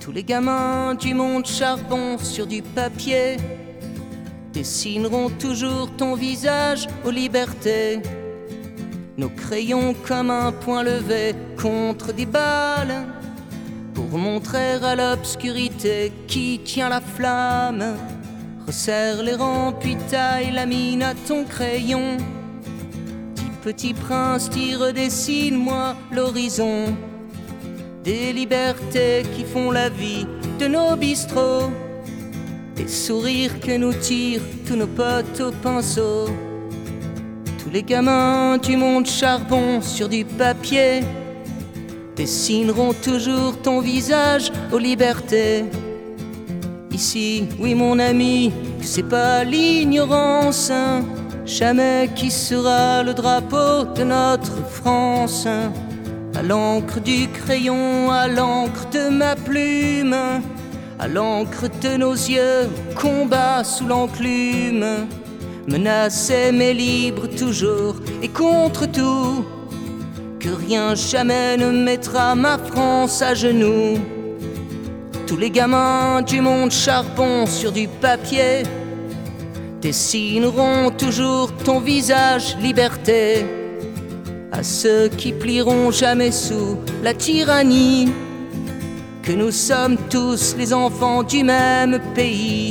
Tous les gamins du monde charbon sur du papier dessineront toujours ton visage aux libertés. Nos crayons comme un point levé contre des balles pour montrer à l'obscurité qui tient la flamme. Resserre les rangs puis taille la mine à ton crayon. Petit prince, tire, dessine-moi l'horizon des libertés qui font la vie de nos bistrots, des sourires que nous tirent tous nos potes au pinceau. Tous les gamins du monde charbon sur du papier dessineront toujours ton visage aux libertés. Ici, oui mon ami, que c'est pas l'ignorance, jamais qui sera le drapeau de notre France. À l'encre du crayon, à l'encre de ma plume, à l'encre de nos yeux, combat sous l'enclume. Menacé mais libre toujours et contre tout, que rien jamais ne mettra ma France à genoux. Tous les gamins du monde charbon sur du papier dessineront toujours ton visage liberté. À ceux qui plieront jamais sous la tyrannie, que nous sommes tous les enfants du même pays.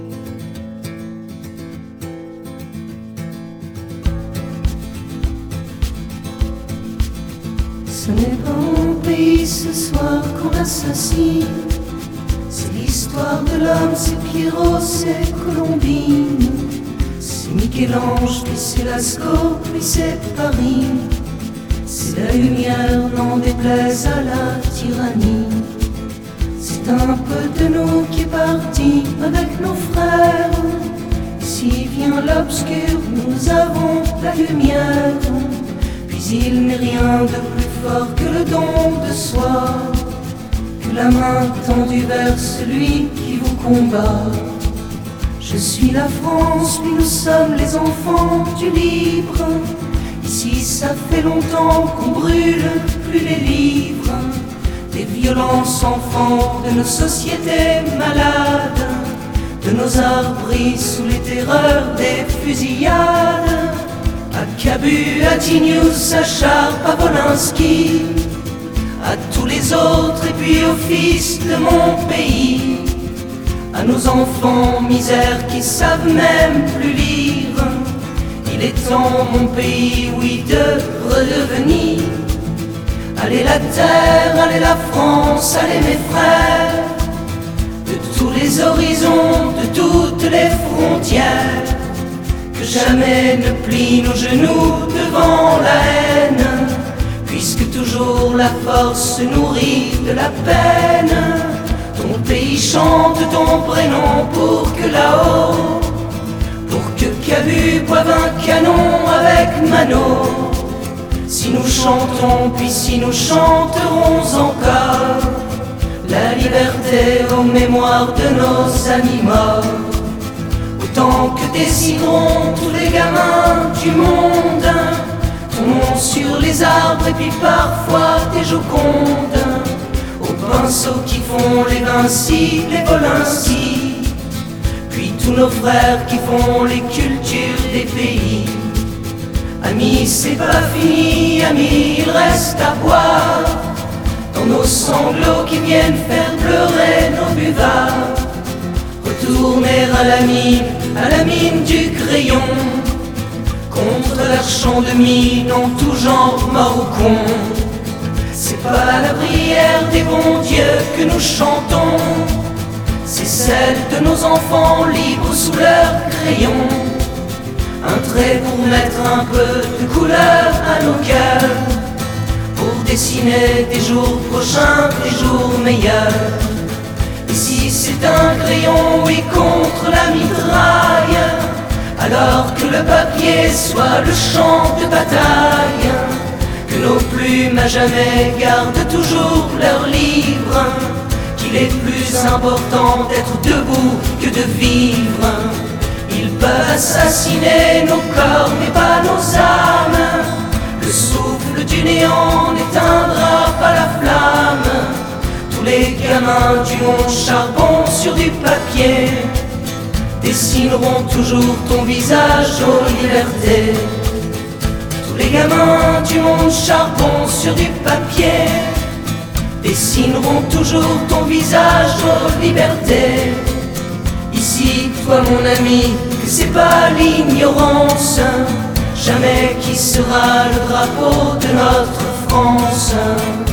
Ce n'est pas mon pays ce soir qu'on assassine. C'est l'histoire de l'homme, c'est Pierrot, c'est Colombine. C'est Michel-Ange, puis c'est Lascaux, puis c'est Paris. C'est la lumière, n'en déplaise à la tyrannie. C'est un peu de nous qui est parti avec nos frères. Ici vient l'obscur, nous avons la lumière. Puis il n'est rien de plus fort que le don de soi, que la main tendue vers celui qui vous combat. Je suis la France, puis nous sommes les enfants du libre. Ici ça fait longtemps qu'on brûle plus les livres des violences enfants de nos sociétés malades, de nos arbres sous les terreurs des fusillades. À Cabu, à Tignouz, à Chartres, à Wolinski, à tous les autres et puis aux fils de mon pays, à nos enfants misères qui savent même plus lire. Il est temps mon pays, oui, de redevenir. Allez la terre, allez la France, allez mes frères, de tous les horizons, de toutes les frontières. Que jamais ne plient nos genoux devant la haine, puisque toujours la force se nourrit de la peine. Ton pays chante ton prénom pour que là-haut, pour que Cabu boive un canon avec Mano. Si nous chantons, puis si nous chanterons encore la liberté aux mémoires de nos amis morts. Autant que décideront tous les gamins du monde ton nom sur les arbres et puis parfois des Jocondes, aux pinceaux qui font les Vinci, les Wolinski, puis tous nos frères qui font les cultures des pays. Amis, c'est pas fini, amis, il reste à boire dans nos sanglots qui viennent faire pleurer nos buvards. Retourner à la mine du crayon, contre leur champ de mine en tout genre mort ou con. C'est pas la prière des bons dieux que nous chantons, c'est celle de nos enfants libres sous leur crayon. Un trait pour mettre un peu de couleur à nos cœurs, pour dessiner des jours prochains, des jours meilleurs. Et si c'est un crayon, oui, contre la mitraille, alors que le papier soit le champ de bataille, que nos plumes à jamais gardent toujours leur livre, qu'il est plus important d'être debout que de vivre. Ils peuvent assassiner nos corps mais pas nos âmes, le souffle du néant n'éteindra pas la flamme. Tous les gamins du monde charbon sur du papier dessineront toujours ton visage aux libertés. Tous les gamins du monde charbon sur du papier dessineront toujours ton visage aux libertés. Ici, toi mon ami, que c'est pas l'ignorance jamais qui sera le drapeau de notre France.